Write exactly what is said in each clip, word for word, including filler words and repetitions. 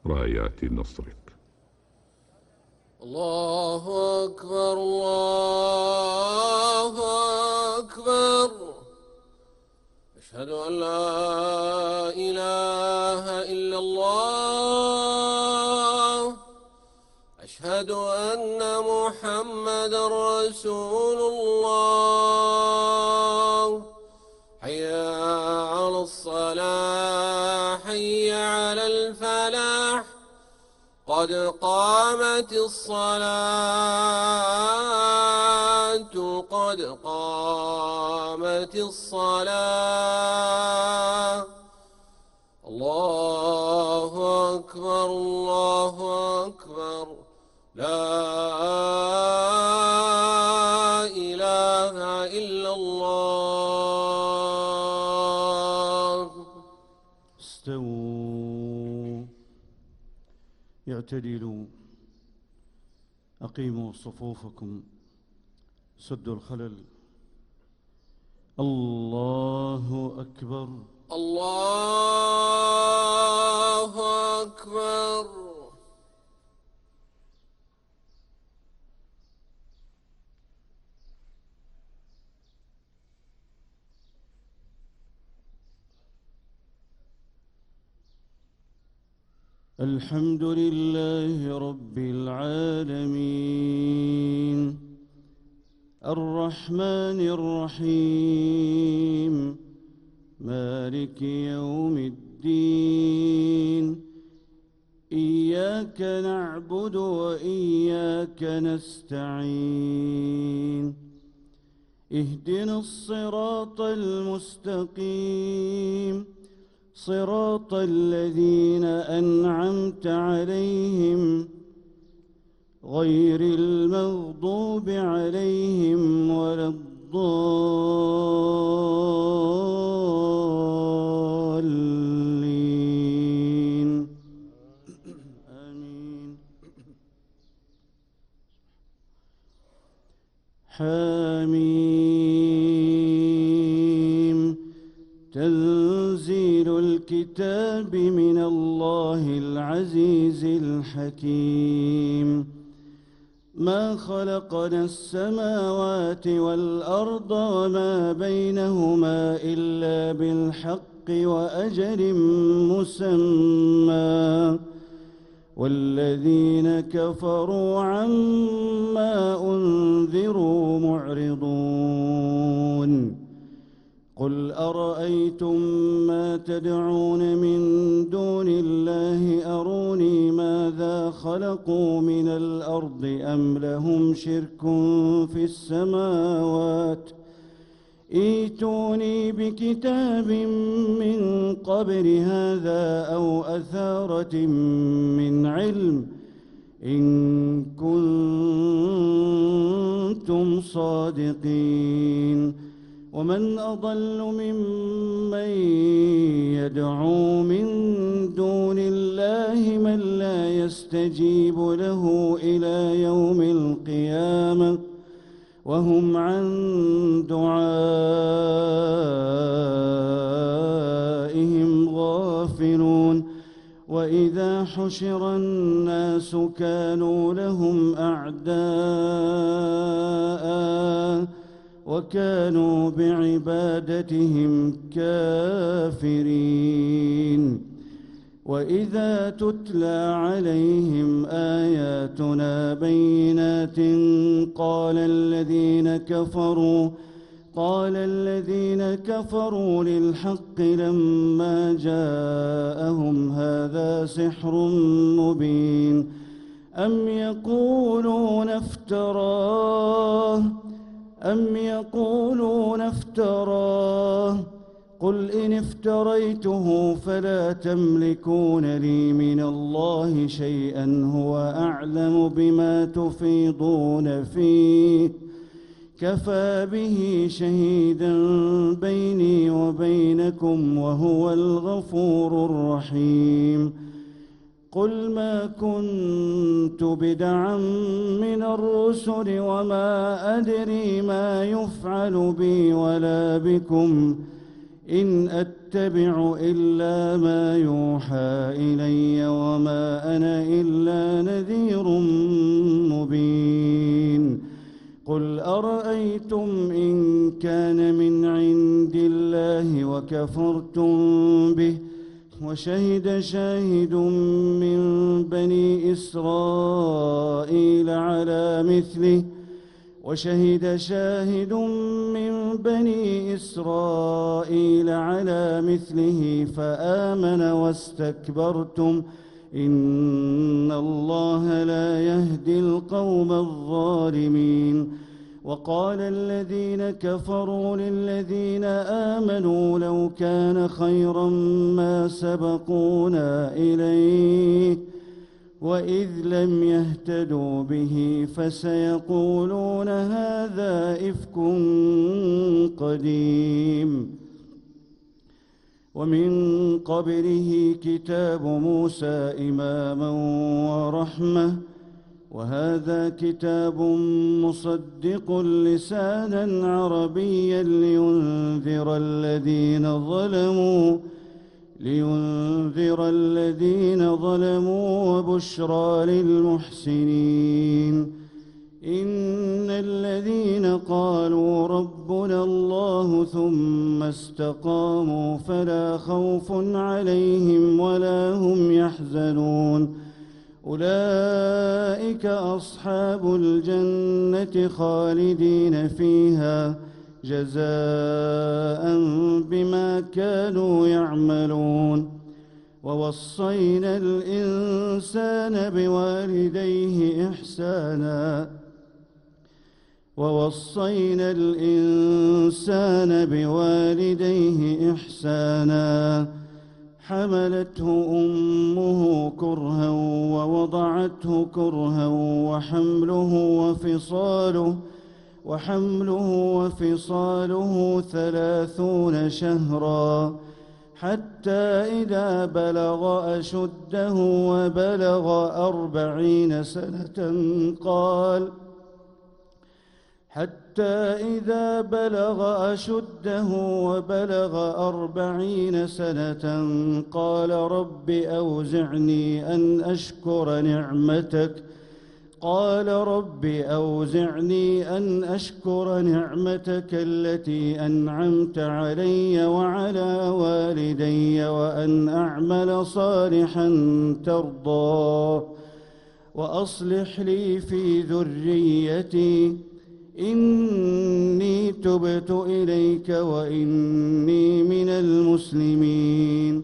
رايات نصرك. الله أكبر الله أكبر. أشهد أن لا إله إلا الله. أشهد أن محمد رسول الله. حي على الصلاة حي على الفلاح. قد قامت الصلاة قد قامت الصلاة. الله أكبر الله أكبر. لا إله إلا الله. استووا اعتدلوا أقيموا صفوفكم سدوا الخلل. الله أكبر الله أكبر. الحمد لله رب العالمين الرحمن الرحيم مالك يوم الدين. إياك نعبد وإياك نستعين. اهدنا الصراط المستقيم صراط الذين أنعمت عليهم غير المغضوب عليهم ولا الضالين. آمين. حميم. تنزيل الكتاب من الله العزيز الحكيم. ما خلقنا السماوات والأرض وما بينهما إلا بالحق وأجل مسمى والذين كفروا عما أنذروا معرضون. قل أرأيتم ما تدعون من دون الله أروني ماذا خلقوا من الأرض أم لهم شرك في السماوات ائتوني بكتاب من قبل هذا أو أثارة من علم إن كنتم صادقين. ومن أضل ممن يدعو من دون الله من لا يستجيب له إلى يوم القيامة وهم عن دعائهم غافلون. وإذا حشر الناس كانوا لهم أعداء وكانوا بعبادتهم كافرين. وإذا تتلى عليهم آياتنا بينات قال الذين كفروا قال الذين كفروا للحق لما جاءهم هذا سحر مبين أم يقولون افتراه أم يقولون افتراه قل إن افتريته فلا تملكون لي من الله شيئا هو أعلم بما تفيضون فيه كفى به شهيدا بيني وبينكم وهو الغفور الرحيم. قل ما كنت بدعا من الرسل وما أدري ما يفعل بي ولا بكم إن أتبع أتبع إلا ما يوحى إلي وما أنا إلا نذير مبين قل أرأيتم إن كان من عند الله وكفرتم به وشهد شاهد من بني إسرائيل على مثله وشهد شاهد من بني إسرائيل على مثله فآمن واستكبرتم إن الله لا يهدي القوم الظالمين وقال الذين كفروا للذين آمنوا لو كان خيرا ما سبقونا إليه وإذ لم يهتدوا به فسيقولون هذا إفك قديم ومن قبله كتاب موسى إماما ورحمة وهذا كتاب مصدق لسانا عربيا لينذر الذين ظلموا لينذر الذين ظلموا وبشرى للمحسنين إن الذين قالوا ربنا الله ثم استقاموا فلا خوف عليهم ولا هم يحزنون أولئك أصحاب الجنة خالدين فيها جزاء بما كانوا يعملون ووصينا الإنسان بوالديه إحسانا ووصينا الإنسان بوالديه إحسانا حملته أمه كرها ووضعته كرها وحمله وفصاله وحمله وفصاله ثلاثون شهرا حتى إذا بلغ أشده وبلغ أربعين سنة قال حتى إذا بلغ أشده وبلغ أربعين سنة قال رب أوزعني أن أشكر نعمتك قال رب أوزعني أن أشكر نعمتك التي أنعمت علي وعلى والدي وأن أعمل صالحا ترضاه وأصلح لي في ذريتي إني تبت إليك وإني من المسلمين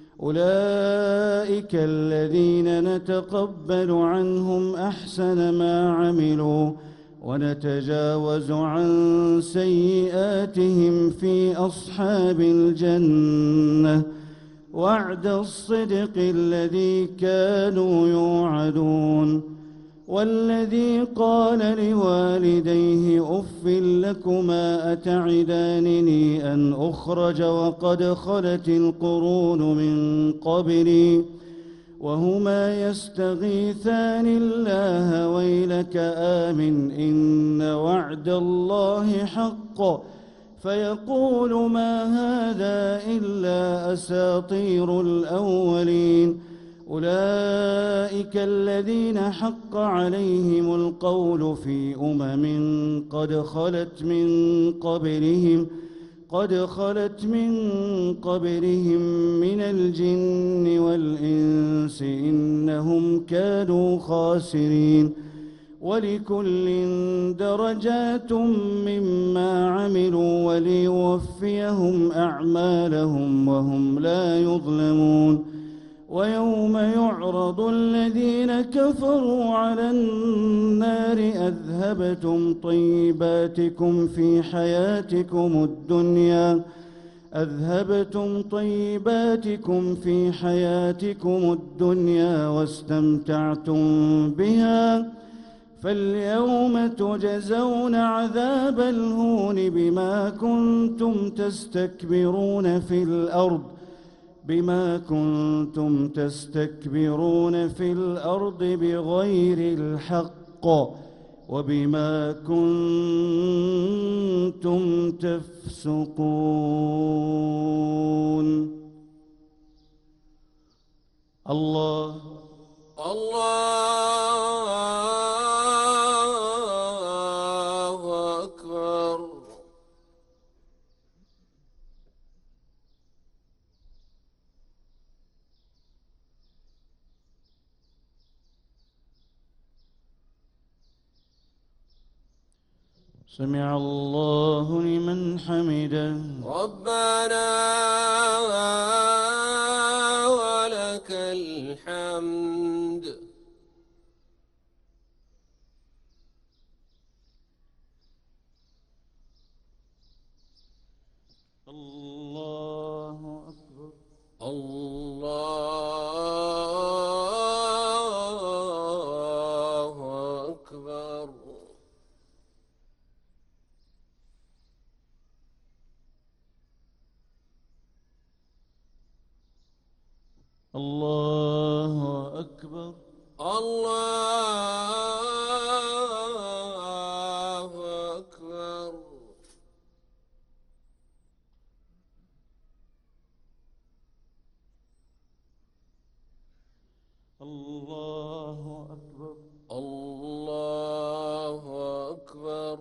أولئك الذين نتقبل عنهم أحسن ما عملوا ونتجاوز عن سيئاتهم في أصحاب الجنة وعد الصدق الذي كانوا يوعدون والذي قال لوالديه أف لكما أتعدانني أن أخرج وقد خلت القرون من قبلي وهما يستغيثان الله ويلك آمن إن وعد الله حق فيقول ما هذا إلا أساطير الأولين أولئك الذين حق عليهم القول في أمم قد خلت من قبلهم قد خلت من قبلهم من الجن والإنس إنهم كانوا خاسرين ولكل درجات مما عملوا وليوفيهم أعمالهم وهم لا يظلمون ويوم يعرض الذين كفروا على النار أذهبتم طيباتكم في حياتكم الدنيا أذهبتم طيباتكم في حياتكم الدنيا واستمتعتم بها فاليوم تجزون عذاب الهون بما كنتم تستكبرون في الأرض بما كنتم تستكبرون في الأرض بغير الحق وبما كنتم تفسقون. الله الله أكبر. سمع الله لمن حمده. ربنا ولك الحمد. الله أكبر. الله أكبر. الله أكبر. الله أكبر. الله أكبر. الله أكبر.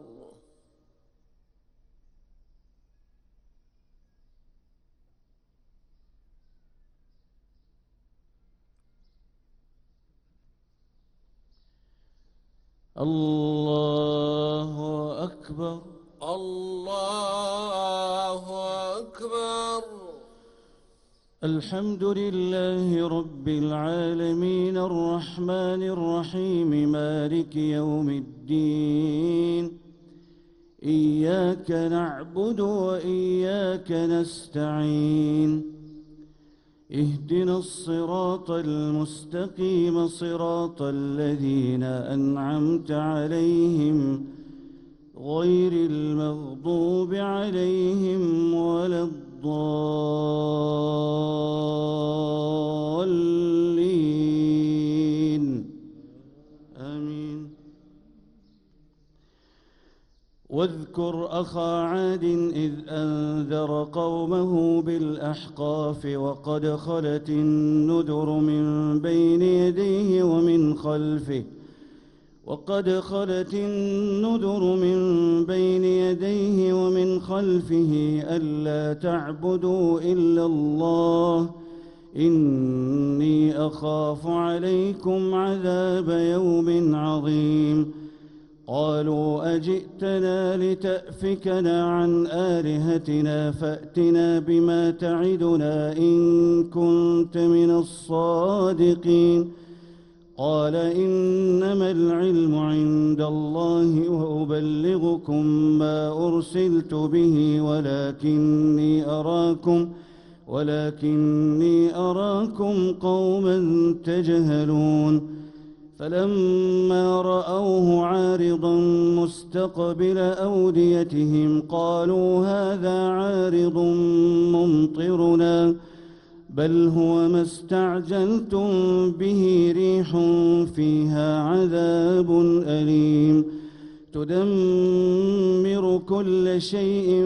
الله أكبر. الله أكبر. الحمد لله رب العالمين الرحمن الرحيم مالك يوم الدين. إياك نعبد وإياك نستعين. اهدنا الصراط المستقيم صراط الذين أنعمت عليهم غير المغضوب عليهم ولا الضالين آمين. واذكر أخا عاد إذ أنذر قومه بالأحقاف وقد خلت النذر من بين يديه ومن خلفه وقد خلت النذر من بين يديه ومن خلفه ألا تعبدوا إلا الله إني أخاف عليكم عذاب يوم عظيم. قالوا أجئتنا لتأفكنا عن آلهتنا فأتنا بما تعدنا إن كنت من الصادقين. قال إنما العلم عند الله وأبلغكم ما أرسلت به ولكني أراكم ولكني أراكم قوما تجهلون. فلما رأوه عارضا مستقبل أوديتهم قالوا هذا عارض ممطرنا بل هو ما استعجلتم به ريح فيها عذاب أليم تدمر كل شيء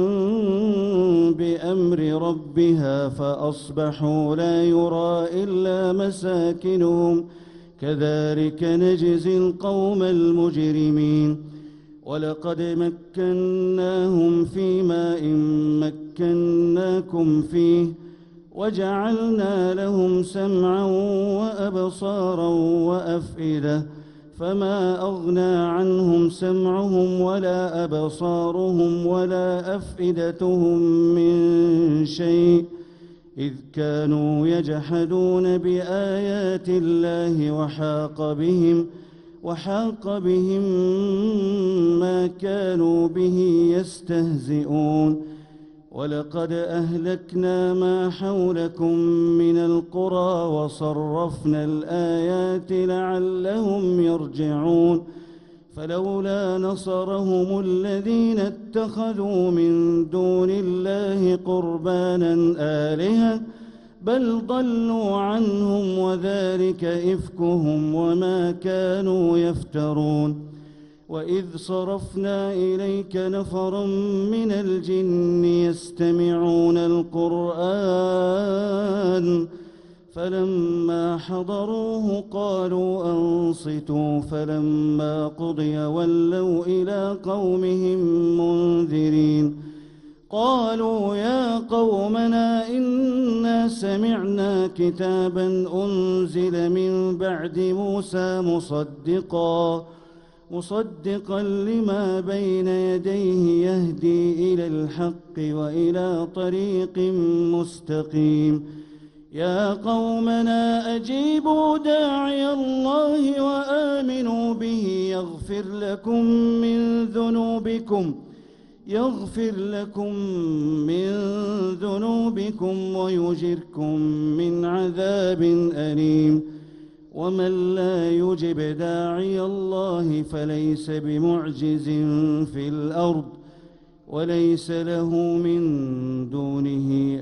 بأمر ربها فأصبحوا لا يرى إلا مساكنهم كذلك نجزي القوم المجرمين. ولقد مكناهم في ماء مكناكم فيه وجعلنا لهم سمعا وأبصارا وأفئدة فما أغنى عنهم سمعهم ولا أبصارهم ولا أفئدتهم من شيء إذ كانوا يجحدون بآيات الله وحاق بهم وحاق بهم ما كانوا به يستهزئون. ولقد أهلكنا ما حولكم من القرى وصرفنا الآيات لعلهم يرجعون. فلولا نصرهم الذين اتخذوا من دون الله قربانا آلهة بل ضلوا عنهم وذلك إفكهم وما كانوا يفترون. وإذ صرفنا إليك نفرا من الجن يستمعون القرآن فلما حضروه قالوا أنصتوا فلما قضي ولوا إلى قومهم منذرين قالوا يا قومنا إنا سمعنا كتابا أنزل من بعد موسى مصدقا مصدقا لما بين يديه يهدي إلى الحق وإلى طريق مستقيم يا قومنا أجيبوا داعي الله وآمنوا به يغفر لكم من ذنوبكم يغفر لكم من ذنوبكم ويجركم من عذاب أليم ومن لا يجب داعي الله فليس بمعجز في الأرض وليس له من دونه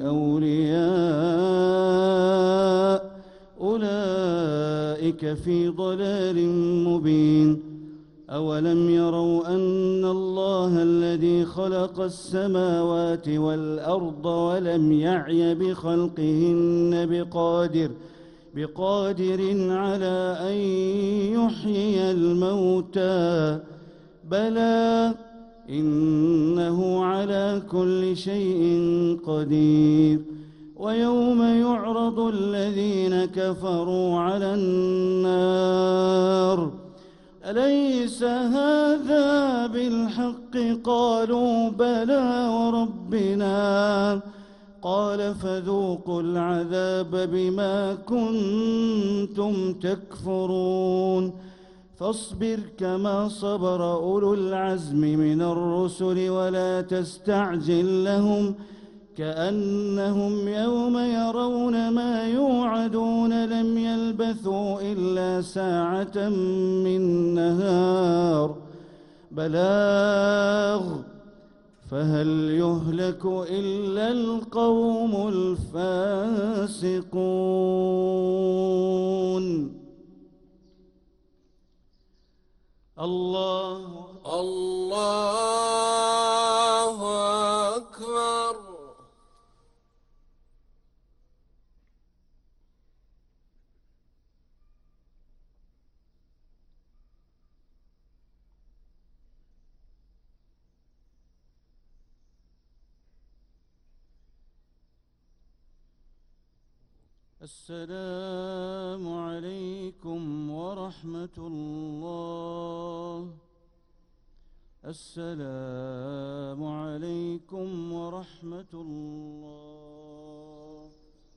أولياء أولئك في ضلال مبين أولم يروا أن الله الذي خلق السماوات والأرض ولم يعي بخلقهن بقادر بقادر على أن يحيي الموتى بلى إنه على كل شيء قدير ويوم يعرض الذين كفروا على النار أليس هذا بالحق قالوا بلى وربنا قال فذوقوا العذاب بما كنتم تكفرون فاصبر كما صبر أولو العزم من الرسل ولا تستعجل لهم كأنهم يوم يرون ما يوعدون لم يلبثوا إلا ساعة من نهار بلاغ فهل يهلك إلا القوم الفاسقون الله الله أكبر. السلام عليكم ورحمة الله. السلام عليكم ورحمة الله.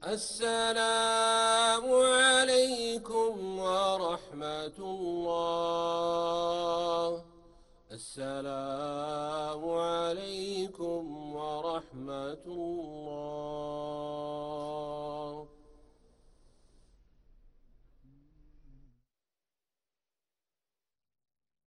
السلام عليكم ورحمة الله. السلام عليكم ورحمة الله.